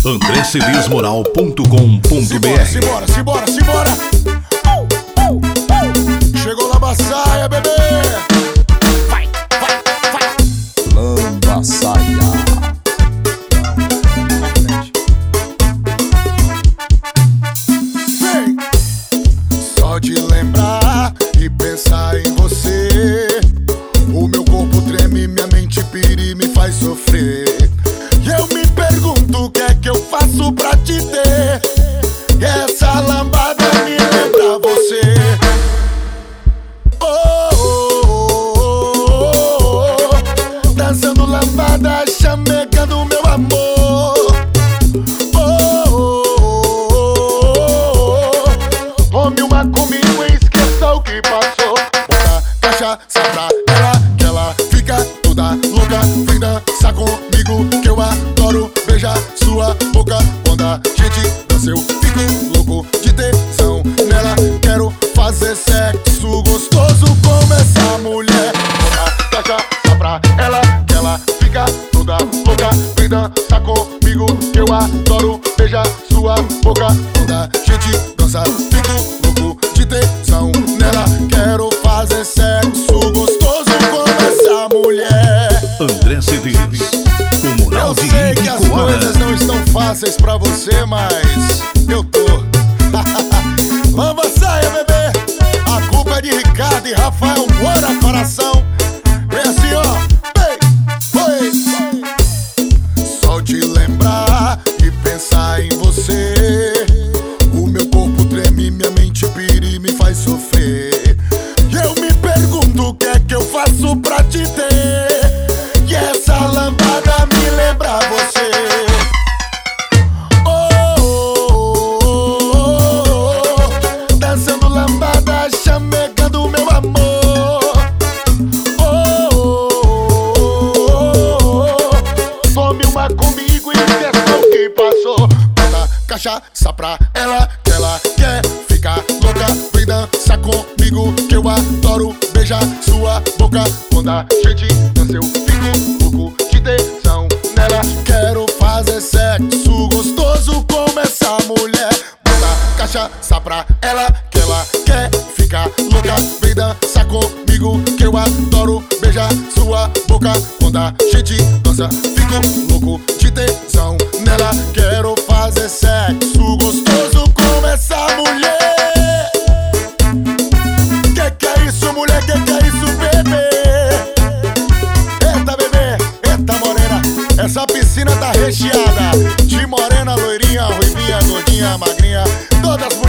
andrecedesmoral.com.br. Simbora. Chegou Lambaçaia, bebê. Vai. Lambaçaia. Vem. Só de lembrar e pensar em você, o meu corpo treme, minha mente pira e me faz sofrer. E eu me pergunto o que é que eu faço pra te ter. E essa lambada me lembra você. Dançando lambada, chamegando meu amor. Tome uma comigo e esqueça o que passou. Bota cachaça pra ela, que ela fica toda louca. Vem dançar comigo, que eu adoro beijar sua boca. Quando a gente dança eu fico louco de tesão nela. Quero fazer sexo gostoso com essa mulher. Bota cachaça pra ela, que ela fica toda louca. Vem dançar comigo, que eu adoro beijar sua boca. Quando a gente dança fico louco de tesão nela. Quero fazer sexo gostoso com essa mulher. André Cedês, o moral Eu de sei que as coisas não estão fáceis pra você, mas eu tô. Lambaçaia, bebê. A culpa é de Ricardo e Rafael Moura, coração. Vem assim, ó. Vem. Só de lembrar e pensar em você, o meu corpo treme, minha mente pira e me faz sofrer. E eu me pergunto o que é que eu faço pra te ter. E essa lambada me lembra você. Dançando lambada, chamegando meu amor. Tome uma comigo e esqueça o que passou. Bota cachaça pra ela, que ela quer ficar louca. Vem dançar comigo, que eu adoro beijar sua boca. Quando a gente dança eu fico louco de tesão nela. Quero fazer sexo gostoso com essa mulher. Bota cachaça pra ela, que ela quer ficar louca. Vem dançar comigo, que eu adoro beijar sua boca. Quando a gente dança fico louco de tesão nela. Quero fazer sexo gostoso com essa mulher. Que é isso, mulher? Que é isso, bebê? Eita, bebê, eita, morena. Essa piscina tá recheada de morena, loirinha, ruivinha, gordinha, magrinha. Todas